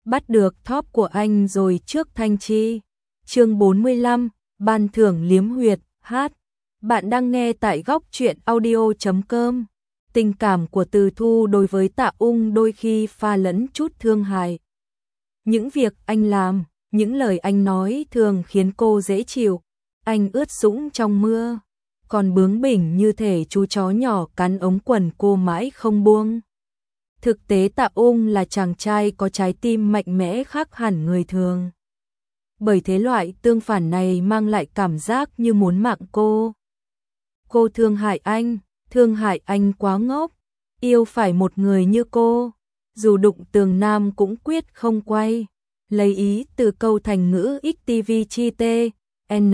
bắt được top của anh rồi trước Thanh Chi. Chương 45, ban thưởng liếm huyệt, hát. Bạn đang nghe tại góc truyện audio.com. Tình cảm của Từ Thu đối với Tạ Ung đôi khi pha lẫn chút thương hại. Những việc anh làm, những lời anh nói thường khiến cô dễ chịu. Anh ướt sũng trong mưa, còn bướng bỉnh như thể chú chó nhỏ cắn ống quần cô mãi không buông. Thực tế Tạ Ung là chàng trai có trái tim mạnh mẽ khác hẳn người thường. Bởi thế loại tương phản này mang lại cảm giác như muốn mạng cô. Cô thương hại anh quá ngốc, yêu phải một người như cô, dù đụng tường nam cũng quyết không quay. Lấy ý từ câu thành ngữ XTV chi tê, N.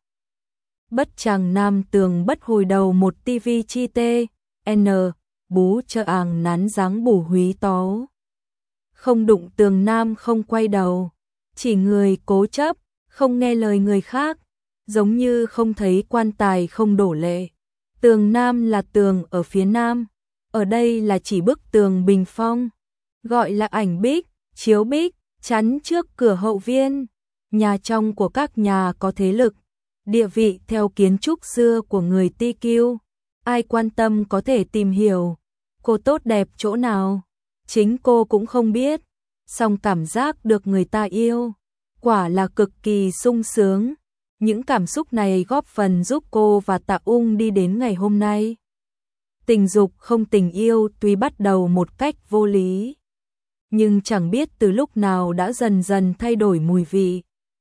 Bất chàng nam tường bất hồi đầu một TV chi tê, N. Bú chợ àng nán dáng bù húy tó. Không đụng tường nam không quay đầu, chỉ người cố chấp, không nghe lời người khác, giống như không thấy quan tài không đổ lệ. Tường nam là tường ở phía nam, ở đây là chỉ bức tường bình phong, gọi là ảnh bích, chiếu bích, chắn trước cửa hậu viên, nhà trong của các nhà có thế lực, địa vị theo kiến trúc xưa của người TQ. Ai quan tâm có thể tìm hiểu, cô tốt đẹp chỗ nào, chính cô cũng không biết, song cảm giác được người ta yêu, quả là cực kỳ sung sướng. Những cảm xúc này góp phần giúp cô và Tạ Ung đi đến ngày hôm nay. Tình dục không tình yêu tuy bắt đầu một cách vô lý, nhưng chẳng biết từ lúc nào đã dần dần thay đổi mùi vị.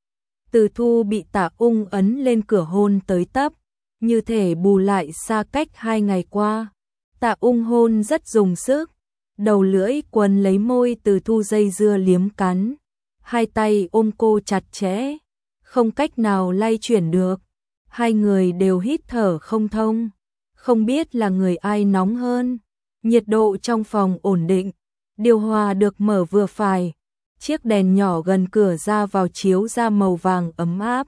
Từ Thu bị Tạ Ung ấn lên cửa hôn tới tấp, như thể bù lại xa cách 2 ngày qua. Tạ Ung hôn rất dùng sức, đầu lưỡi quấn lấy môi Từ Thu dây dưa liếm cắn, hai tay ôm cô chặt chẽ, không cách nào lay chuyển được. Hai người đều hít thở không thông, không biết là người ai nóng hơn. Nhiệt độ trong phòng ổn định, điều hòa được mở vừa phải, chiếc đèn nhỏ gần cửa ra vào chiếu ra màu vàng ấm áp.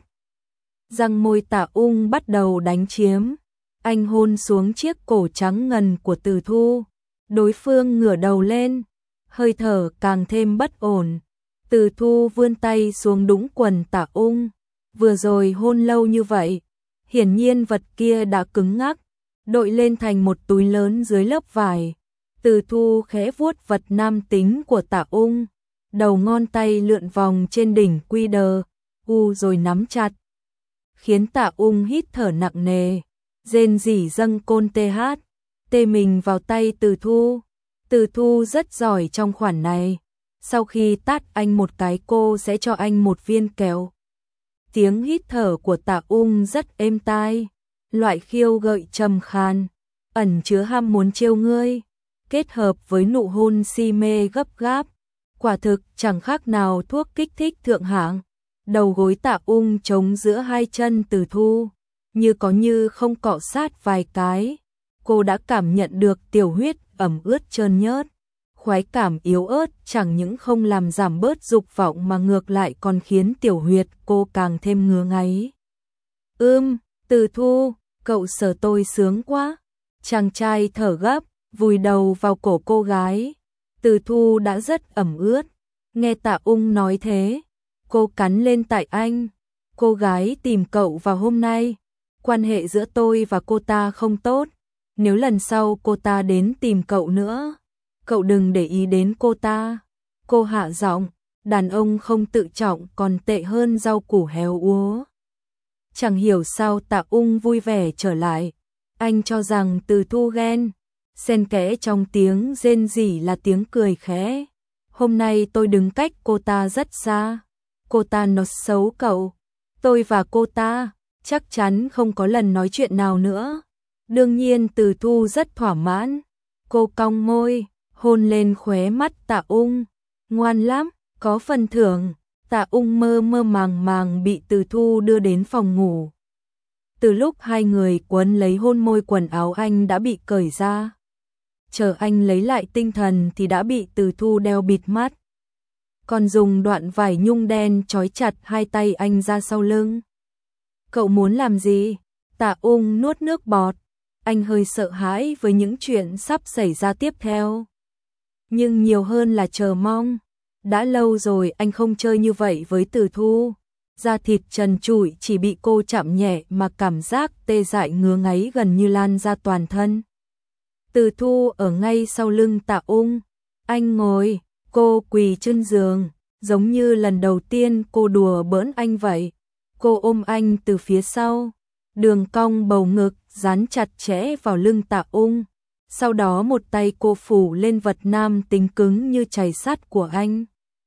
Răng môi Tạ Ung bắt đầu đánh chiếm, anh hôn xuống chiếc cổ trắng ngần của Từ Thu. Đối phương ngửa đầu lên, hơi thở càng thêm bất ổn. Từ Thu vươn tay xuống đũng quần Tạ Ung. Vừa rồi hôn lâu như vậy, hiển nhiên vật kia đã cứng ngắc, đội lên thành một túi lớn dưới lớp vải. Từ Thu khẽ vuốt vật nam tính của Tạ Ung, đầu ngón tay lượn vòng trên đỉnh quy đờ, rồi nắm chặt, khiến Tạ Ung hít thở nặng nề, rên rỉ dâng côn tê mình vào tay Từ Thu. Từ Thu rất giỏi trong khoản này, sau khi tát anh một cái cô sẽ cho anh một viên kẹo. Tiếng hít thở của Tạ Ung rất êm tai, loại khiêu gợi trầm khan, ẩn chứa ham muốn trêu ngươi, kết hợp với nụ hôn si mê gấp gáp, quả thực chẳng khác nào thuốc kích thích thượng hạng. Đầu gối Tạ Ung chống giữa hai chân Từ Thu, như có như không cọ sát vài cái, cô đã cảm nhận được tiểu huyết ẩm ướt trơn nhớt. Khoái cảm yếu ớt chẳng những không làm giảm bớt dục vọng mà ngược lại còn khiến tiểu huyệt cô càng thêm ngứa ngáy. Từ Thu, cậu sờ tôi sướng quá. Chàng trai thở gấp, vùi đầu vào cổ cô gái. Từ Thu đã rất ẩm ướt, nghe Tạ Ung nói thế, cô cắn lên tại anh. Cô gái tìm cậu vào hôm nay, quan hệ giữa tôi và cô ta không tốt, nếu lần sau cô ta đến tìm cậu nữa, cậu đừng để ý đến cô ta. Cô hạ giọng, đàn ông không tự trọng còn tệ hơn rau củ héo úa. Chẳng hiểu sao Tạ Ung vui vẻ trở lại, anh cho rằng Từ Thu ghen, xen kẽ trong tiếng rên rỉ là tiếng cười khẽ. Hôm nay tôi đứng cách cô ta rất xa, cô ta nói xấu cậu, tôi và cô ta chắc chắn không có lần nói chuyện nào nữa. Đương nhiên Từ Thu rất thỏa mãn, cô cong môi, hôn lên khóe mắt Tạ Ung. Ngoan lắm, có phần thưởng. Tạ Ung mơ mơ màng màng bị Từ Thu đưa đến phòng ngủ. Từ lúc hai người quấn lấy hôn môi quần áo anh đã bị cởi ra. Chờ anh lấy lại tinh thần thì đã bị Từ Thu đeo bịt mắt, còn dùng đoạn vải nhung đen trói chặt hai tay anh ra sau lưng. Cậu muốn làm gì? Tạ Ung nuốt nước bọt, anh hơi sợ hãi với những chuyện sắp xảy ra tiếp theo, nhưng nhiều hơn là chờ mong. Đã lâu rồi anh không chơi như vậy với Từ Thu. Da thịt trần trụi chỉ bị cô chạm nhẹ mà cảm giác tê dại ngứa ngáy gần như lan ra toàn thân. Từ Thu ở ngay sau lưng Tạ Ung. Anh ngồi, cô quỳ trên giường, giống như lần đầu tiên cô đùa bỡn anh vậy. Cô ôm anh từ phía sau, đường cong bầu ngực dán chặt chẽ vào lưng Tạ Ung. Sau đó một tay cô phủ lên vật nam tính cứng như chày sắt của anh.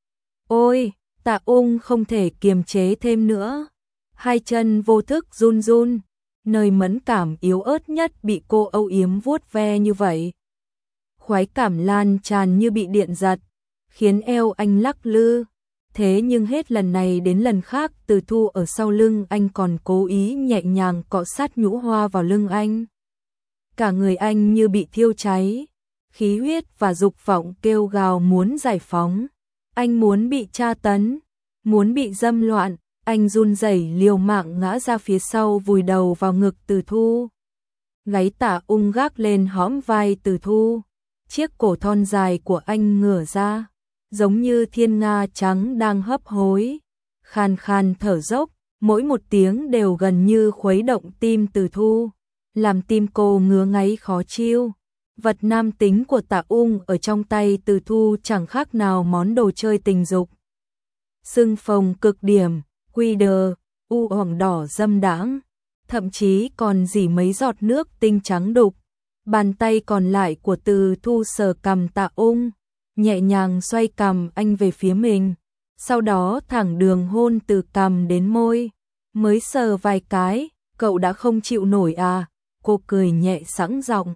Ôi, Tạ Ung không thể kiềm chế thêm nữa. Hai chân vô thức run run, nơi mẫn cảm yếu ớt nhất bị cô âu yếm vuốt ve như vậy. Khoái cảm lan tràn như bị điện giật, khiến eo anh lắc lư. Thế nhưng hết lần này đến lần khác Từ Thu ở sau lưng anh còn cố ý nhẹ nhàng cọ sát nhũ hoa vào lưng anh. Cả người anh như bị thiêu cháy, khí huyết và dục vọng kêu gào muốn giải phóng. Anh muốn bị tra tấn, muốn bị dâm loạn, anh run rẩy liều mạng ngã ra phía sau vùi đầu vào ngực Từ Thu. Gáy Tạ Ung gác lên hõm vai Từ Thu, chiếc cổ thon dài của anh ngửa ra, giống như thiên nga trắng đang hấp hối, khan khan thở dốc, mỗi một tiếng đều gần như khuấy động tim Từ Thu, làm tim cô ngứa ngáy khó chịu. Vật nam tính của Tạ Ung ở trong tay Từ Thu chẳng khác nào món đồ chơi tình dục. Sưng phồng cực điểm, quy đờ, u hoàng đỏ dâm đãng, thậm chí còn rỉ mấy giọt nước tinh trắng đục. Bàn tay còn lại của Từ Thu sờ cằm Tạ Ung, nhẹ nhàng xoay cằm anh về phía mình, sau đó thẳng đường hôn từ cằm đến môi. Mới sờ vài cái, cậu đã không chịu nổi à? Cô cười nhẹ sẵn giọng.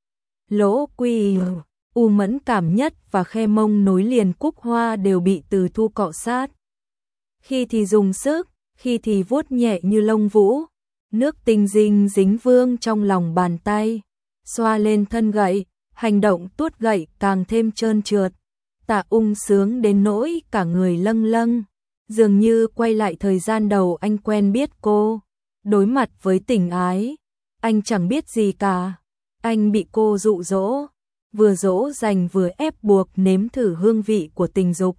Lỗ quy u mẫn cảm nhất và khe mông nối liền cúc hoa đều bị Từ Thu cọ sát. Khi thì dùng sức, khi thì vuốt nhẹ như lông vũ, nước tinh dinh dính vương trong lòng bàn tay, xoa lên thân gậy, hành động tuốt gậy càng thêm trơn trượt. Tạ Ung sướng đến nỗi cả người lâng lâng, dường như quay lại thời gian đầu anh quen biết cô. Đối mặt với tình ái, anh chẳng biết gì cả. Anh bị cô dụ dỗ, vừa dỗ dành vừa ép buộc nếm thử hương vị của tình dục.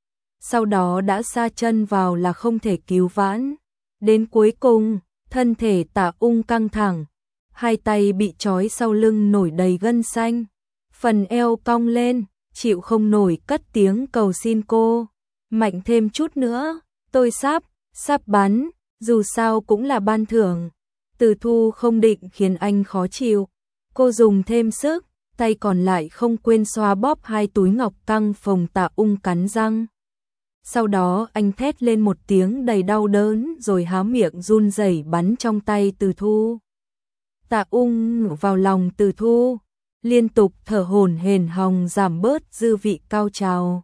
Sau đó đã sa chân vào là không thể cứu vãn. Đến cuối cùng, thân thể Tạ Ung căng thẳng, hai tay bị trói sau lưng nổi đầy gân xanh, phần eo cong lên, chịu không nổi cất tiếng cầu xin cô. Mạnh thêm chút nữa, tôi sắp bắn, dù sao cũng là ban thưởng. Từ Thu không định khiến anh khó chịu. Cô dùng thêm sức, tay còn lại không quên xoa bóp hai túi ngọc căng phồng. Tạ Ung cắn răng. Sau đó anh thét lên một tiếng đầy đau đớn rồi há miệng run rẩy bắn trong tay Từ Thu. Tạ Ung vào lòng Từ Thu, liên tục thở hổn hển hòng giảm bớt dư vị cao trào.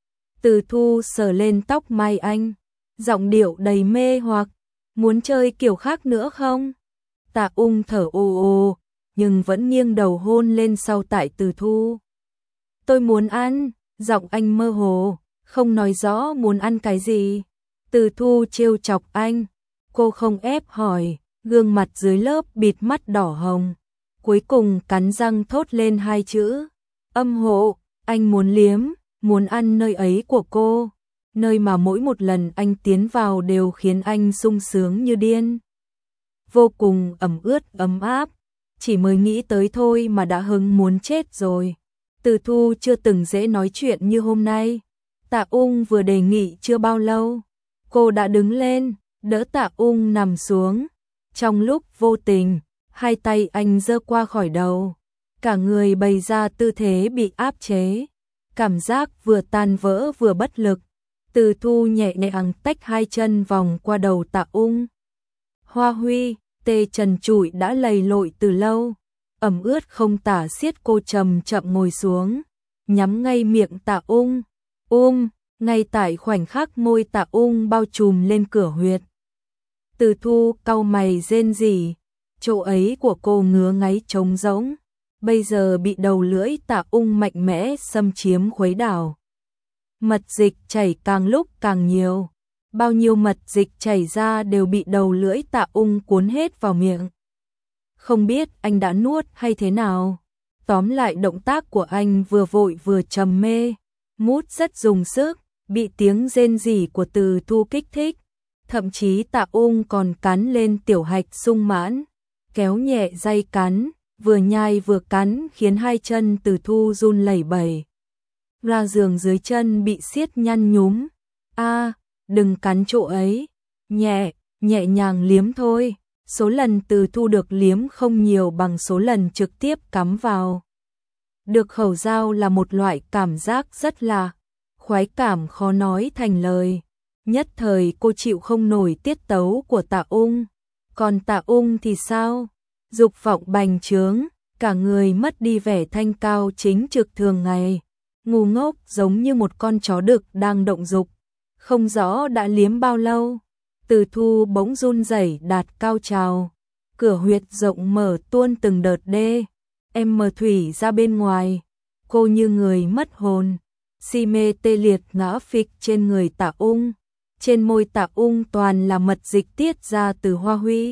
Từ Thu sờ lên tóc mai anh, giọng điệu đầy mê hoặc, muốn chơi kiểu khác nữa không? Tạ Ung thở ồ ồ, nhưng vẫn nghiêng đầu hôn lên sau tai Từ Thu. Tôi muốn ăn, giọng anh mơ hồ, không nói rõ muốn ăn cái gì. Từ Thu trêu chọc anh, cô không ép hỏi, gương mặt dưới lớp bịt mắt đỏ hồng. Cuối cùng cắn răng thốt lên hai chữ, âm hộ. Anh muốn liếm, muốn ăn nơi ấy của cô, nơi mà mỗi một lần anh tiến vào đều khiến anh sung sướng như điên. Vô cùng ẩm ướt ấm áp, chỉ mới nghĩ tới thôi mà đã hứng muốn chết rồi. Từ Thu chưa từng dễ nói chuyện như hôm nay. Tạ Ung vừa đề nghị chưa bao lâu, cô đã đứng lên, đỡ Tạ Ung nằm xuống. Trong lúc vô tình, hai tay anh giơ qua khỏi đầu, cả người bày ra tư thế bị áp chế, cảm giác vừa tan vỡ vừa bất lực. Từ Thu nhẹ nhàng tách hai chân vòng qua đầu Tạ Ung. Hoa huy, tê trần trụi đã lầy lội từ lâu, ẩm ướt không tả xiết. Cô chậm chậm ngồi xuống, nhắm ngay miệng Tạ Ung. Ngay tại khoảnh khắc môi Tạ Ung bao trùm lên cửa huyệt. Từ Thu cau mày rên rỉ, chỗ ấy của cô ngứa ngáy trống rỗng, bây giờ bị đầu lưỡi Tạ Ung mạnh mẽ xâm chiếm khuấy đảo. Mật dịch chảy càng lúc càng nhiều, bao nhiêu mật dịch chảy ra đều bị đầu lưỡi Tạ Ung cuốn hết vào miệng. Không biết anh đã nuốt hay thế nào, tóm lại động tác của anh vừa vội vừa trầm mê, mút rất dùng sức, bị tiếng rên rỉ của Từ Thu kích thích, thậm chí Tạ Ung còn cắn lên tiểu hạch sung mãn, kéo nhẹ dây cắn, vừa nhai vừa cắn khiến hai chân Từ Thu run lẩy bẩy. Ra giường dưới chân bị siết nhăn nhúm. A, đừng cắn chỗ ấy, nhẹ nhàng liếm thôi. Số lần Từ Thu được liếm không nhiều bằng số lần trực tiếp cắm vào. Được khẩu dao là một loại cảm giác rất là khoái cảm khó nói thành lời. Nhất thời cô chịu không nổi tiết tấu của Tạ Ung. Còn Tạ Ung thì sao? Dục vọng bành trướng, cả người mất đi vẻ thanh cao chính trực thường ngày. Ngu ngốc giống như một con chó đực đang động dục. Không rõ đã liếm bao lâu. Từ Thu bỗng run rẩy đạt cao trào. Cửa huyệt rộng mở tuôn từng đợt đê. Em mờ thủy ra bên ngoài. Cô như người mất hồn. Si mê tê liệt ngã phịch trên người Tạ Ung. Trên môi Tạ Ung toàn là mật dịch tiết ra từ Hoa Huy.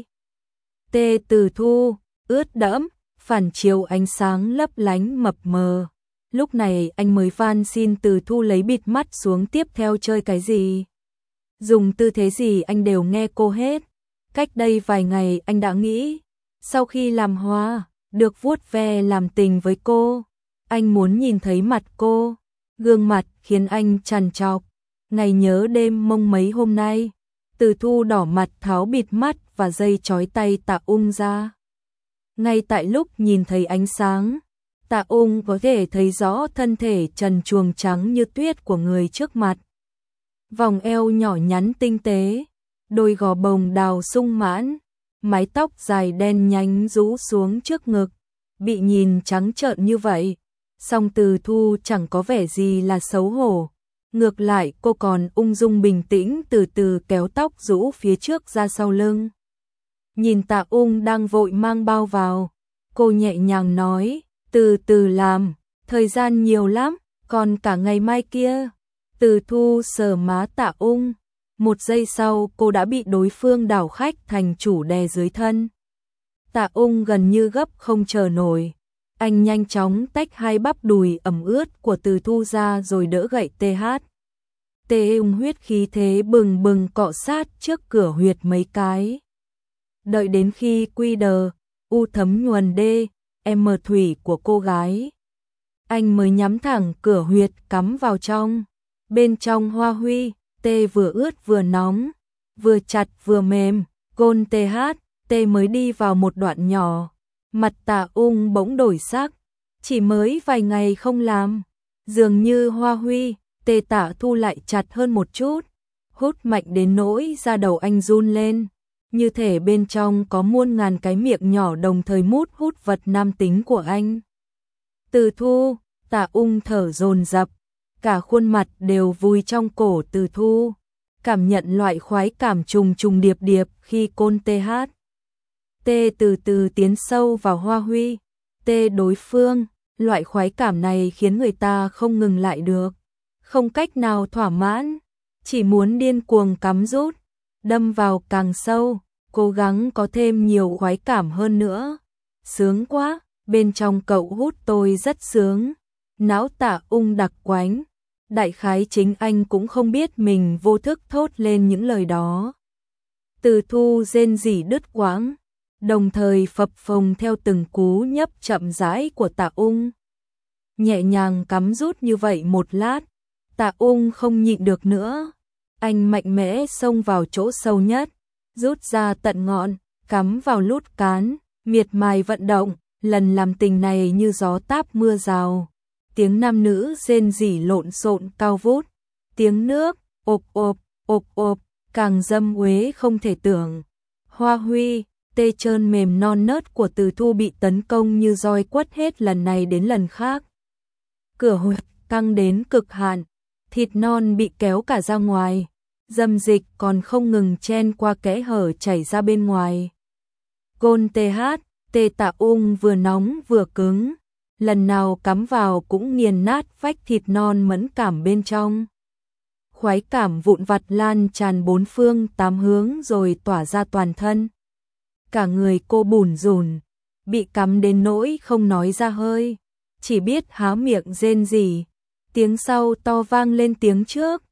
Tê Từ Thu, ướt đẫm, phản chiếu ánh sáng lấp lánh mập mờ. Lúc này anh mới van xin Từ Thu lấy bịt mắt xuống, tiếp theo chơi cái gì, dùng tư thế gì anh đều nghe cô hết. Cách đây vài ngày anh đã nghĩ, sau khi làm hoa, được vuốt ve làm tình với cô, anh muốn nhìn thấy mặt cô. Gương mặt khiến anh trằn trọc. Ngày nhớ đêm mông mấy hôm nay, Từ Thu đỏ mặt tháo bịt mắt và dây trói tay Tạ Ung ra. Ngay tại lúc nhìn thấy ánh sáng, Tạ Ung có thể thấy rõ thân thể trần truồng trắng như tuyết của người trước mặt. Vòng eo nhỏ nhắn tinh tế, đôi gò bồng đào sung mãn, mái tóc dài đen nhánh rũ xuống trước ngực, bị nhìn trắng trợn như vậy. Song Từ Thu chẳng có vẻ gì là xấu hổ. Ngược lại cô còn ung dung bình tĩnh từ từ kéo tóc rũ phía trước ra sau lưng. Nhìn Tạ Ung đang vội mang bao vào, cô nhẹ nhàng nói, từ từ làm, thời gian nhiều lắm, còn cả ngày mai kia. Từ Thu sờ má Tạ Ung, một giây sau cô đã bị đối phương đảo khách thành chủ đè dưới thân. Tạ Ung gần như gấp không chờ nổi. Anh nhanh chóng tách hai bắp đùi ẩm ướt của Từ Thu ra rồi đỡ gậy TH. Tê Ung huyết khí thế bừng bừng cọ sát trước cửa huyệt mấy cái. Đợi đến khi quy đờ, u thấm nhuần đê, em thủy của cô gái, anh mới nhắm thẳng cửa huyệt cắm vào trong. Bên trong Hoa Huy, tê vừa ướt vừa nóng, vừa chặt vừa mềm, gôn TH, tê mới đi vào một đoạn nhỏ. Mặt Tạ Ung bỗng đổi sắc, chỉ mới vài ngày không làm, dường như Hoa Huy, tê Tạ Thu lại chặt hơn một chút, hút mạnh đến nỗi da đầu anh run lên, như thể bên trong có muôn ngàn cái miệng nhỏ đồng thời mút hút vật nam tính của anh. Từ Thu, Tạ Ung thở dồn dập, cả khuôn mặt đều vùi trong cổ Từ Thu, cảm nhận loại khoái cảm trùng trùng điệp điệp khi côn TH. Tê từ từ tiến sâu vào Hoa Huy, tê đối phương, loại khoái cảm này khiến người ta không ngừng lại được, không cách nào thỏa mãn, chỉ muốn điên cuồng cắm rút, đâm vào càng sâu, cố gắng có thêm nhiều khoái cảm hơn nữa. Sướng quá, bên trong cậu hút tôi rất sướng. Não Tạ Ung đặc quánh, đại khái chính anh cũng không biết mình vô thức thốt lên những lời đó. Từ Thu rên rỉ đứt quãng, đồng thời phập phồng theo từng cú nhấp chậm rãi của Tạ Ung. Nhẹ nhàng cắm rút như vậy một lát, Tạ Ung không nhịn được nữa. Anh mạnh mẽ xông vào chỗ sâu nhất, rút ra tận ngọn, cắm vào lút cán, miệt mài vận động, lần làm tình này như gió táp mưa rào. Tiếng nam nữ rên rỉ lộn xộn cao vút, tiếng nước ộp ộp, càng dâm uế không thể tưởng. Hoa Huy, tê trơn mềm non nớt của Từ Thu bị tấn công như roi quất hết lần này đến lần khác. Cửa huyệt căng đến cực hạn, thịt non bị kéo cả ra ngoài, dâm dịch còn không ngừng chen qua kẽ hở chảy ra bên ngoài. Gôn TH, tê Tạ Ung vừa nóng vừa cứng, lần nào cắm vào cũng nghiền nát vách thịt non mẫn cảm bên trong. Khoái cảm vụn vặt lan tràn bốn phương tám hướng rồi tỏa ra toàn thân. Cả người cô bủn rủn, bị cắm đến nỗi không nói ra hơi, chỉ biết há miệng rên rỉ. Tiếng sau to vang lên tiếng trước,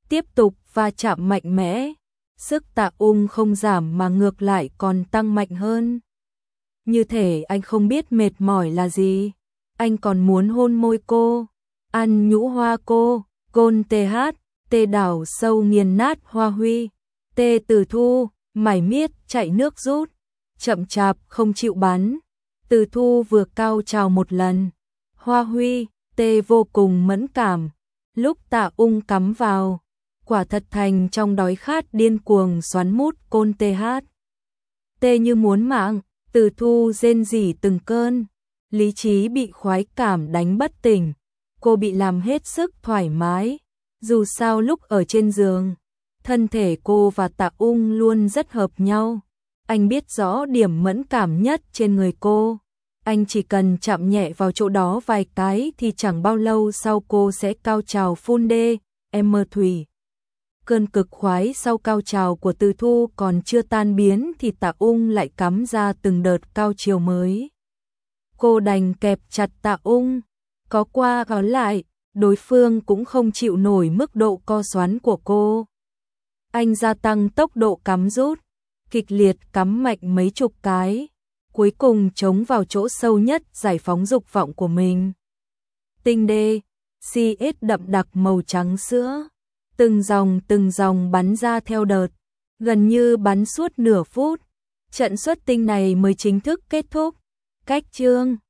tiếp tục va chạm mạnh mẽ. Sức Tạ Ung không giảm mà ngược lại còn tăng mạnh hơn. Như thể anh không biết mệt mỏi là gì. Anh còn muốn hôn môi cô, ăn nhũ hoa cô, Gôn TH, tê đảo sâu nghiền nát Hoa Huy, tê Từ Thu, mải miết chạy nước rút, chậm chạp không chịu bắn. Từ Thu vừa cao trào một lần, Hoa Huy, tê vô cùng mẫn cảm. Lúc Tạ Ung cắm vào, quả thật thành trong đói khát điên cuồng xoắn mút Côn TH. Tê như muốn mạng, Từ Thu rên rỉ từng cơn, lý trí bị khoái cảm đánh bất tỉnh. Cô bị làm hết sức thoải mái. Dù sao lúc ở trên giường, thân thể cô và Tạ Ung luôn rất hợp nhau. Anh biết rõ điểm mẫn cảm nhất trên người cô. Anh chỉ cần chạm nhẹ vào chỗ đó vài cái thì chẳng bao lâu sau cô sẽ cao trào phun đê, em mơ thủy. Cơn cực khoái sau cao trào của Từ Thu còn chưa tan biến thì Tạ Ung lại cắm ra từng đợt cao trào mới. Cô đành kẹp chặt Tạ Ung, có qua có lại, đối phương cũng không chịu nổi mức độ co xoắn của cô. Anh gia tăng tốc độ cắm rút, kịch liệt cắm mạnh mấy chục cái, cuối cùng chống vào chỗ sâu nhất giải phóng dục vọng của mình. Tinh đê, CS đậm đặc màu trắng sữa, từng dòng bắn ra theo đợt, gần như bắn suốt nửa phút. Trận xuất tinh này mới chính thức kết thúc. Cách chương